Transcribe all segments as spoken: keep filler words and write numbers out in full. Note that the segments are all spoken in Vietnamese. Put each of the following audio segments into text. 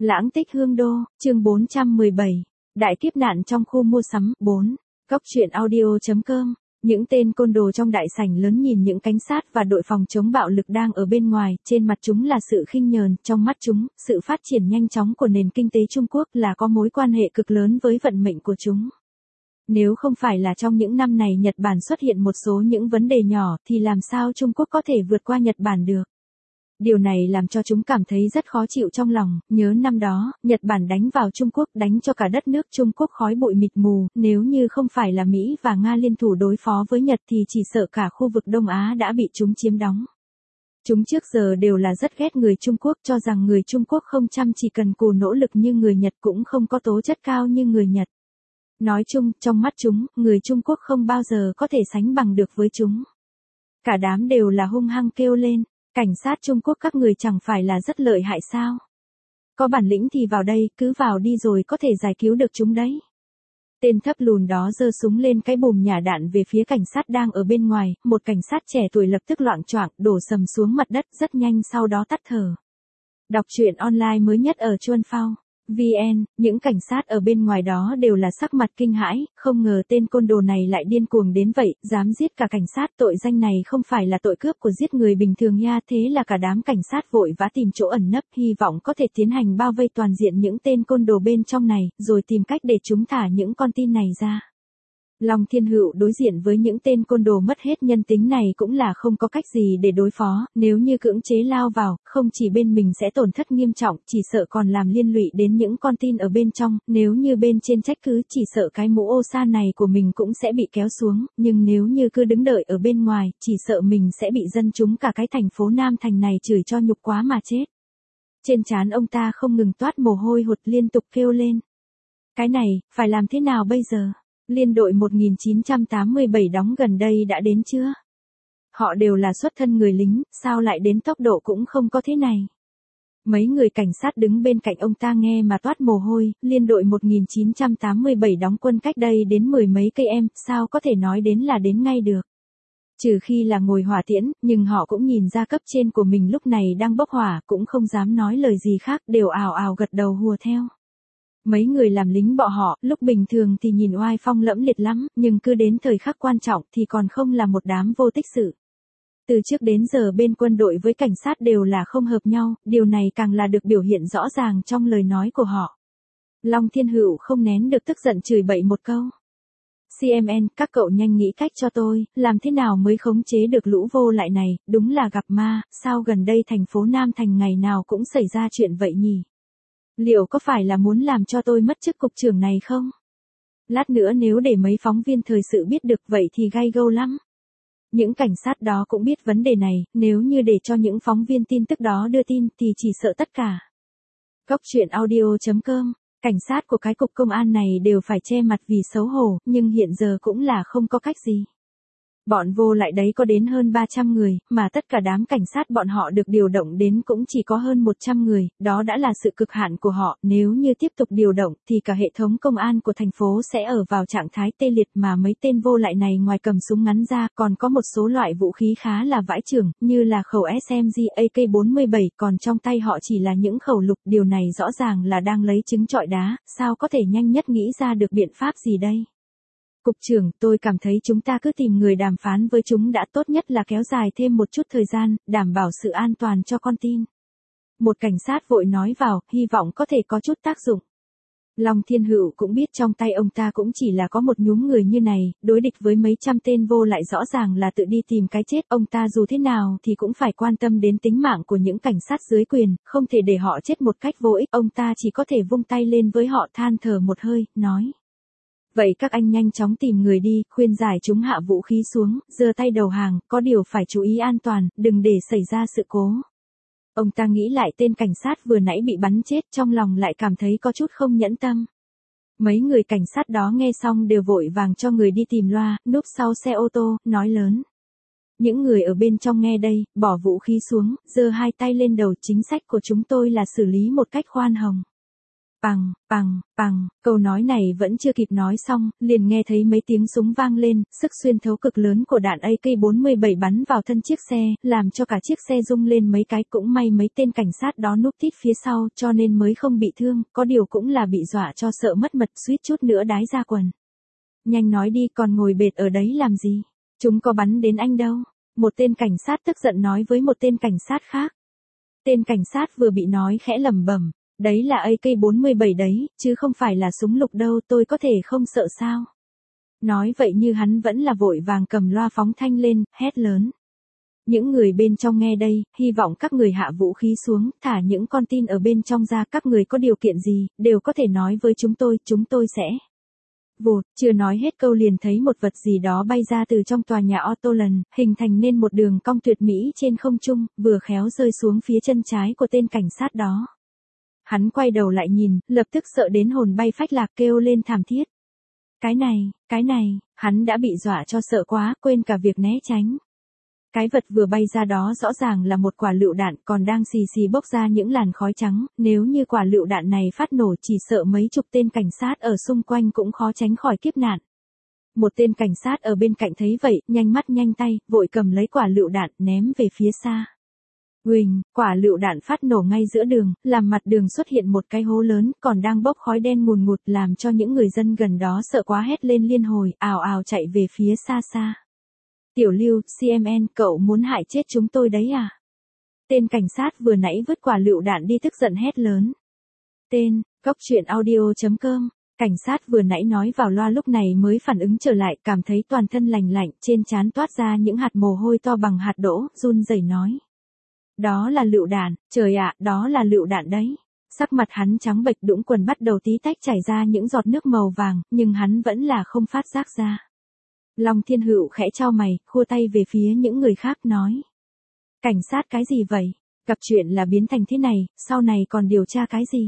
Lãng tích hương đô, chương bốn trăm mười bảy. Đại kiếp nạn trong khu mua sắm, bốn. Cóc truyện audio.com. Những tên côn đồ trong đại sảnh lớn nhìn những cảnh sát và đội phòng chống bạo lực đang ở bên ngoài, trên mặt chúng là sự khinh nhờn, trong mắt chúng, sự phát triển nhanh chóng của nền kinh tế Trung Quốc là có mối quan hệ cực lớn với vận mệnh của chúng. Nếu không phải là trong những năm này Nhật Bản xuất hiện một số những vấn đề nhỏ thì làm sao Trung Quốc có thể vượt qua Nhật Bản được? Điều này làm cho chúng cảm thấy rất khó chịu trong lòng, nhớ năm đó, Nhật Bản đánh vào Trung Quốc, đánh cho cả đất nước Trung Quốc khói bụi mịt mù, nếu như không phải là Mỹ và Nga liên thủ đối phó với Nhật thì chỉ sợ cả khu vực Đông Á đã bị chúng chiếm đóng. Chúng trước giờ đều là rất ghét người Trung Quốc, cho rằng người Trung Quốc không chăm chỉ cần cù nỗ lực như người Nhật cũng không có tố chất cao như người Nhật. Nói chung, trong mắt chúng, người Trung Quốc không bao giờ có thể sánh bằng được với chúng. Cả đám đều là hung hăng kêu lên. Cảnh sát Trung Quốc các người chẳng phải là rất lợi hại sao? Có bản lĩnh thì vào đây, cứ vào đi rồi có thể giải cứu được chúng đấy. Tên thấp lùn đó giơ súng lên cái bùm nhả đạn về phía cảnh sát đang ở bên ngoài, một cảnh sát trẻ tuổi lập tức loạng choạng đổ sầm xuống mặt đất rất nhanh sau đó tắt thở. Đọc truyện online mới nhất ở Chuan Phao vê en, những cảnh sát ở bên ngoài đó đều là sắc mặt kinh hãi, không ngờ tên côn đồ này lại điên cuồng đến vậy, dám giết cả cảnh sát, tội danh này không phải là tội cướp của giết người bình thường nha, thế là cả đám cảnh sát vội vã tìm chỗ ẩn nấp, hy vọng có thể tiến hành bao vây toàn diện những tên côn đồ bên trong này, rồi tìm cách để chúng thả những con tin này ra. Long Thiên Hựu đối diện với những tên côn đồ mất hết nhân tính này cũng là không có cách gì để đối phó, nếu như cưỡng chế lao vào, không chỉ bên mình sẽ tổn thất nghiêm trọng, chỉ sợ còn làm liên lụy đến những con tin ở bên trong, nếu như bên trên trách cứ chỉ sợ cái mũ ô sa này của mình cũng sẽ bị kéo xuống, nhưng nếu như cứ đứng đợi ở bên ngoài, chỉ sợ mình sẽ bị dân chúng cả cái thành phố Nam Thành này chửi cho nhục quá mà chết. Trên trán ông ta không ngừng toát mồ hôi hột liên tục kêu lên. Cái này, phải làm thế nào bây giờ? Liên đội một nghìn chín trăm tám mươi bảy đóng gần đây đã đến chưa? Họ đều là xuất thân người lính, sao lại đến tốc độ cũng không có thế này? Mấy người cảnh sát đứng bên cạnh ông ta nghe mà toát mồ hôi, liên đội một nghìn chín trăm tám mươi bảy đóng quân cách đây đến mười mấy cây em, sao có thể nói đến là đến ngay được? Trừ khi là ngồi hỏa tiễn, nhưng họ cũng nhìn ra cấp trên của mình lúc này đang bốc hỏa, cũng không dám nói lời gì khác, đều ào ào gật đầu hùa theo. Mấy người làm lính bọ họ, lúc bình thường thì nhìn oai phong lẫm liệt lắm, nhưng cứ đến thời khắc quan trọng thì còn không là một đám vô tích sự. Từ trước đến giờ bên quân đội với cảnh sát đều là không hợp nhau, điều này càng là được biểu hiện rõ ràng trong lời nói của họ. Long Thiên Hựu không nén được tức giận chửi bậy một câu. xê em en, các cậu nhanh nghĩ cách cho tôi, làm thế nào mới khống chế được lũ vô lại này, đúng là gặp ma, sao gần đây thành phố Nam Thành ngày nào cũng xảy ra chuyện vậy nhỉ? Liệu có phải là muốn làm cho tôi mất chức cục trưởng này không? Lát nữa nếu để mấy phóng viên thời sự biết được vậy thì gay gâu lắm. Những cảnh sát đó cũng biết vấn đề này, nếu như để cho những phóng viên tin tức đó đưa tin thì chỉ sợ tất cả. Cóc truyện audio.com. Cảnh sát của cái cục công an này đều phải che mặt vì xấu hổ, nhưng hiện giờ cũng là không có cách gì. Bọn vô lại đấy có đến hơn ba trăm người, mà tất cả đám cảnh sát bọn họ được điều động đến cũng chỉ có hơn một trăm người, đó đã là sự cực hạn của họ, nếu như tiếp tục điều động thì cả hệ thống công an của thành phố sẽ ở vào trạng thái tê liệt mà mấy tên vô lại này ngoài cầm súng ngắn ra còn có một số loại vũ khí khá là vãi chưởng, như là khẩu ét em giê a ca bốn mươi bảy, còn trong tay họ chỉ là những khẩu lục, điều này rõ ràng là đang lấy trứng trọi đá, sao có thể nhanh nhất nghĩ ra được biện pháp gì đây? Cục trưởng, tôi cảm thấy chúng ta cứ tìm người đàm phán với chúng đã, tốt nhất là kéo dài thêm một chút thời gian, đảm bảo sự an toàn cho con tin. Một cảnh sát vội nói vào, hy vọng có thể có chút tác dụng. Long Thiên Hựu cũng biết trong tay ông ta cũng chỉ là có một nhúm người như này, đối địch với mấy trăm tên vô lại rõ ràng là tự đi tìm cái chết, ông ta dù thế nào thì cũng phải quan tâm đến tính mạng của những cảnh sát dưới quyền, không thể để họ chết một cách vô ích, ông ta chỉ có thể vung tay lên với họ than thở một hơi, nói. Vậy các anh nhanh chóng tìm người đi, khuyên giải chúng hạ vũ khí xuống, giơ tay đầu hàng, có điều phải chú ý an toàn, đừng để xảy ra sự cố. Ông ta nghĩ lại tên cảnh sát vừa nãy bị bắn chết, trong lòng lại cảm thấy có chút không nhẫn tâm. Mấy người cảnh sát đó nghe xong đều vội vàng cho người đi tìm loa, núp sau xe ô tô, nói lớn. Những người ở bên trong nghe đây, bỏ vũ khí xuống, giơ hai tay lên đầu, chính sách của chúng tôi là xử lý một cách khoan hồng. Pằng, pằng, pằng, câu nói này vẫn chưa kịp nói xong, liền nghe thấy mấy tiếng súng vang lên, sức xuyên thấu cực lớn của đạn A K bốn mươi bảy bắn vào thân chiếc xe, làm cho cả chiếc xe rung lên mấy cái, cũng may mấy tên cảnh sát đó núp tít phía sau, cho nên mới không bị thương, có điều cũng là bị dọa cho sợ mất mật, suýt chút nữa đái ra quần. Nhanh nói đi, còn ngồi bệt ở đấy làm gì? Chúng có bắn đến anh đâu? Một tên cảnh sát tức giận nói với một tên cảnh sát khác. Tên cảnh sát vừa bị nói khẽ lẩm bẩm, đấy là A K bốn mươi bảy đấy, chứ không phải là súng lục đâu, tôi có thể không sợ sao? Nói vậy như hắn vẫn là vội vàng cầm loa phóng thanh lên, hét lớn. Những người bên trong nghe đây, hy vọng các người hạ vũ khí xuống, thả những con tin ở bên trong ra, các người có điều kiện gì, đều có thể nói với chúng tôi, chúng tôi sẽ. Vụt, chưa nói hết câu liền thấy một vật gì đó bay ra từ trong tòa nhà Autoland, hình thành nên một đường cong tuyệt mỹ trên không trung, vừa khéo rơi xuống phía chân trái của tên cảnh sát đó. Hắn quay đầu lại nhìn, lập tức sợ đến hồn bay phách lạc kêu lên thảm thiết. Cái này, cái này, hắn đã bị dọa cho sợ quá, quên cả việc né tránh. Cái vật vừa bay ra đó rõ ràng là một quả lựu đạn còn đang xì xì bốc ra những làn khói trắng, nếu như quả lựu đạn này phát nổ chỉ sợ mấy chục tên cảnh sát ở xung quanh cũng khó tránh khỏi kiếp nạn. Một tên cảnh sát ở bên cạnh thấy vậy, nhanh mắt nhanh tay, vội cầm lấy quả lựu đạn ném về phía xa. Huỳnh, quả lựu đạn phát nổ ngay giữa đường, làm mặt đường xuất hiện một cái hố lớn, còn đang bốc khói đen ngùn ngụt làm cho những người dân gần đó sợ quá hét lên liên hồi, ào ào chạy về phía xa xa. Tiểu Lưu, xê em en, cậu muốn hại chết chúng tôi đấy à? Tên cảnh sát vừa nãy vứt quả lựu đạn đi tức giận hét lớn. Tên, Cóc Truyện Audio chấm com. Cảnh sát vừa nãy nói vào loa lúc này mới phản ứng trở lại, cảm thấy toàn thân lành lạnh, trên trán toát ra những hạt mồ hôi to bằng hạt đỗ, run rẩy nói. Đó là lựu đạn, trời ạ, đó là lựu đạn đấy. Sắc mặt hắn trắng bệch, đũng quần bắt đầu tí tách chảy ra những giọt nước màu vàng, nhưng hắn vẫn là không phát giác ra. Long Thiên Hựu khẽ chau mày, khua tay về phía những người khác nói. Cảnh sát cái gì vậy? Gặp chuyện là biến thành thế này, sau này còn điều tra cái gì?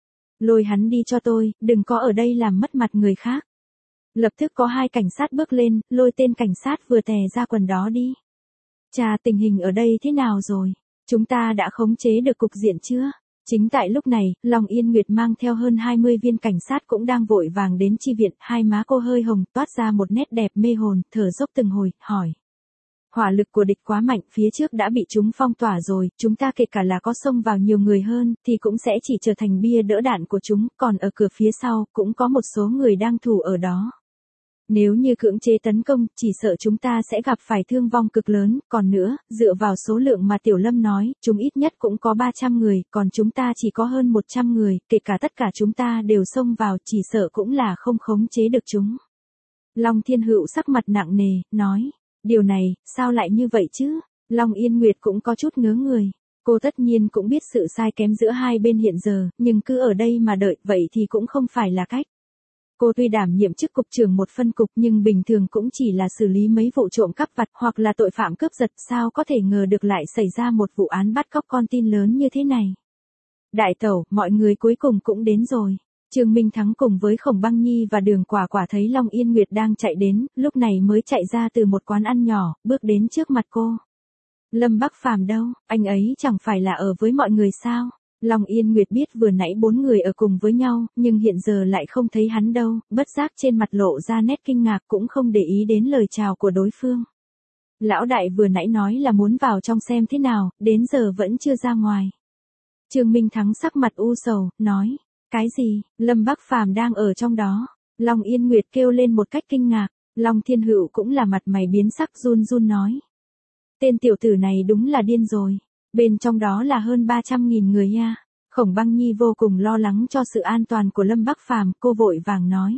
Lôi hắn đi cho tôi, đừng có ở đây làm mất mặt người khác. Lập tức có hai cảnh sát bước lên, lôi tên cảnh sát vừa tè ra quần đó đi. Chà, tình hình ở đây thế nào rồi? Chúng ta đã khống chế được cục diện chưa? Chính tại lúc này, Long Yên Nguyệt mang theo hơn hai mươi viên cảnh sát cũng đang vội vàng đến chi viện, hai má cô hơi hồng, toát ra một nét đẹp mê hồn, thở dốc từng hồi, hỏi. Hỏa lực của địch quá mạnh, phía trước đã bị chúng phong tỏa rồi, chúng ta kể cả là có xông vào nhiều người hơn, thì cũng sẽ chỉ trở thành bia đỡ đạn của chúng, còn ở cửa phía sau, cũng có một số người đang thủ ở đó. Nếu như cưỡng chế tấn công, chỉ sợ chúng ta sẽ gặp phải thương vong cực lớn, còn nữa, dựa vào số lượng mà Tiểu Lâm nói, chúng ít nhất cũng có ba trăm người, còn chúng ta chỉ có hơn một trăm người, kể cả tất cả chúng ta đều xông vào, chỉ sợ cũng là không khống chế được chúng. Long Thiên Hựu sắc mặt nặng nề, nói, điều này, sao lại như vậy chứ? Long Yên Nguyệt cũng có chút ngớ người. Cô tất nhiên cũng biết sự sai kém giữa hai bên hiện giờ, nhưng cứ ở đây mà đợi, vậy thì cũng không phải là cách. Cô tuy đảm nhiệm chức cục trưởng một phân cục nhưng bình thường cũng chỉ là xử lý mấy vụ trộm cắp vặt hoặc là tội phạm cướp giật, sao có thể ngờ được lại xảy ra một vụ án bắt cóc con tin lớn như thế này. Đại tẩu, mọi người cuối cùng cũng đến rồi. Trương Minh Thắng cùng với Khổng Băng Nhi và Đường Quả Quả thấy Long Yên Nguyệt đang chạy đến, lúc này mới chạy ra từ một quán ăn nhỏ, bước đến trước mặt cô. Lâm Bắc Phàm đâu, anh ấy chẳng phải là ở với mọi người sao? Long Yên Nguyệt biết vừa nãy bốn người ở cùng với nhau, nhưng hiện giờ lại không thấy hắn đâu, bất giác trên mặt lộ ra nét kinh ngạc cũng không để ý đến lời chào của đối phương. Lão đại vừa nãy nói là muốn vào trong xem thế nào, đến giờ vẫn chưa ra ngoài. Trương Minh Thắng sắc mặt u sầu, nói, cái gì, Lâm Bắc Phàm đang ở trong đó. Long Yên Nguyệt kêu lên một cách kinh ngạc, Long Thiên Hựu cũng là mặt mày biến sắc run run nói. Tên tiểu tử này đúng là điên rồi. Bên trong đó là hơn ba trăm nghìn người nha. Khổng Băng Nhi vô cùng lo lắng cho sự an toàn của Lâm Bắc Phàm, cô vội vàng nói.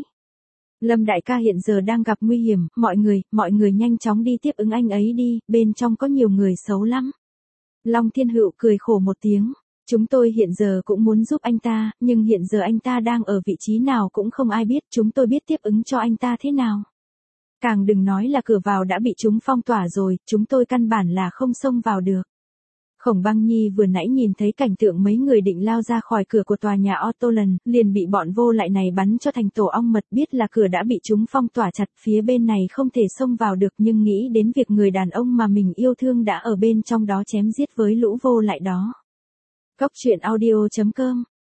Lâm đại ca hiện giờ đang gặp nguy hiểm, mọi người, mọi người nhanh chóng đi tiếp ứng anh ấy đi, bên trong có nhiều người xấu lắm. Long Thiên Hựu cười khổ một tiếng. Chúng tôi hiện giờ cũng muốn giúp anh ta, nhưng hiện giờ anh ta đang ở vị trí nào cũng không ai biết, chúng tôi biết tiếp ứng cho anh ta thế nào. Càng đừng nói là cửa vào đã bị chúng phong tỏa rồi, chúng tôi căn bản là không xông vào được. Khổng Băng Nhi vừa nãy nhìn thấy cảnh tượng mấy người định lao ra khỏi cửa của tòa nhà Autoland, liền bị bọn vô lại này bắn cho thành tổ ong mật, biết là cửa đã bị chúng phong tỏa chặt, phía bên này không thể xông vào được, nhưng nghĩ đến việc người đàn ông mà mình yêu thương đã ở bên trong đó chém giết với lũ vô lại đó. Cóc Truyện Audio chấm com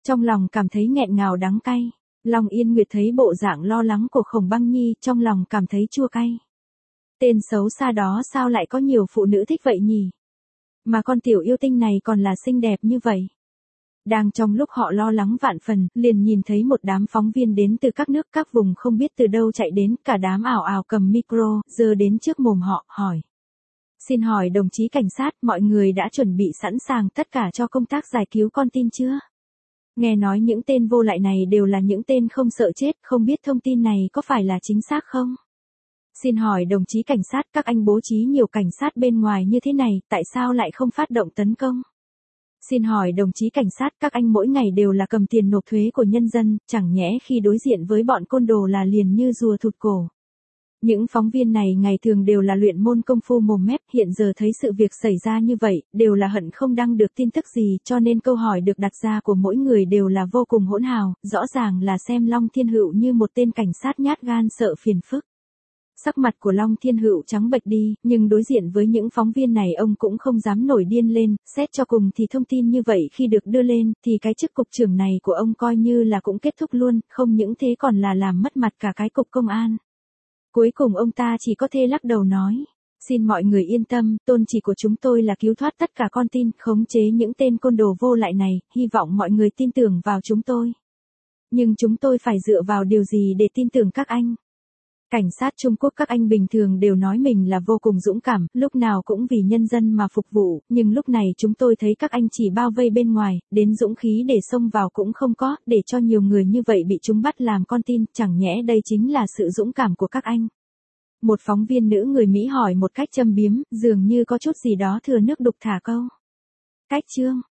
trong lòng cảm thấy nghẹn ngào đắng cay. Long Yên Nguyệt thấy bộ dạng lo lắng của Khổng Băng Nhi, trong lòng cảm thấy chua cay. Tên xấu xa đó sao lại có nhiều phụ nữ thích vậy nhỉ? Mà con tiểu yêu tinh này còn là xinh đẹp như vậy. Đang trong lúc họ lo lắng vạn phần, liền nhìn thấy một đám phóng viên đến từ các nước các vùng không biết từ đâu chạy đến, cả đám ảo ảo cầm micro, giơ đến trước mồm họ, hỏi. Xin hỏi đồng chí cảnh sát, mọi người đã chuẩn bị sẵn sàng tất cả cho công tác giải cứu con tin chưa? Nghe nói những tên vô lại này đều là những tên không sợ chết, không biết thông tin này có phải là chính xác không? Xin hỏi đồng chí cảnh sát, các anh bố trí nhiều cảnh sát bên ngoài như thế này, tại sao lại không phát động tấn công? Xin hỏi đồng chí cảnh sát, các anh mỗi ngày đều là cầm tiền nộp thuế của nhân dân, chẳng nhẽ khi đối diện với bọn côn đồ là liền như rùa thụt cổ. Những phóng viên này ngày thường đều là luyện môn công phu mồm mép, hiện giờ thấy sự việc xảy ra như vậy, đều là hận không đăng được tin tức gì, cho nên câu hỏi được đặt ra của mỗi người đều là vô cùng hỗn hào, rõ ràng là xem Long Thiên Hựu như một tên cảnh sát nhát gan sợ phiền phức. Sắc mặt của Long Thiên Hựu trắng bệch đi, nhưng đối diện với những phóng viên này ông cũng không dám nổi điên lên, xét cho cùng thì thông tin như vậy khi được đưa lên, thì cái chức cục trưởng này của ông coi như là cũng kết thúc luôn, không những thế còn là làm mất mặt cả cái cục công an. Cuối cùng ông ta chỉ có thể lắc đầu nói, xin mọi người yên tâm, tôn chỉ của chúng tôi là cứu thoát tất cả con tin, khống chế những tên côn đồ vô lại này, hy vọng mọi người tin tưởng vào chúng tôi. Nhưng chúng tôi phải dựa vào điều gì để tin tưởng các anh? Cảnh sát Trung Quốc các anh bình thường đều nói mình là vô cùng dũng cảm, lúc nào cũng vì nhân dân mà phục vụ, nhưng lúc này chúng tôi thấy các anh chỉ bao vây bên ngoài, đến dũng khí để xông vào cũng không có, để cho nhiều người như vậy bị chúng bắt làm con tin, chẳng nhẽ đây chính là sự dũng cảm của các anh. Một phóng viên nữ người Mỹ hỏi một cách châm biếm, dường như có chút gì đó thừa nước đục thả câu. Cách chương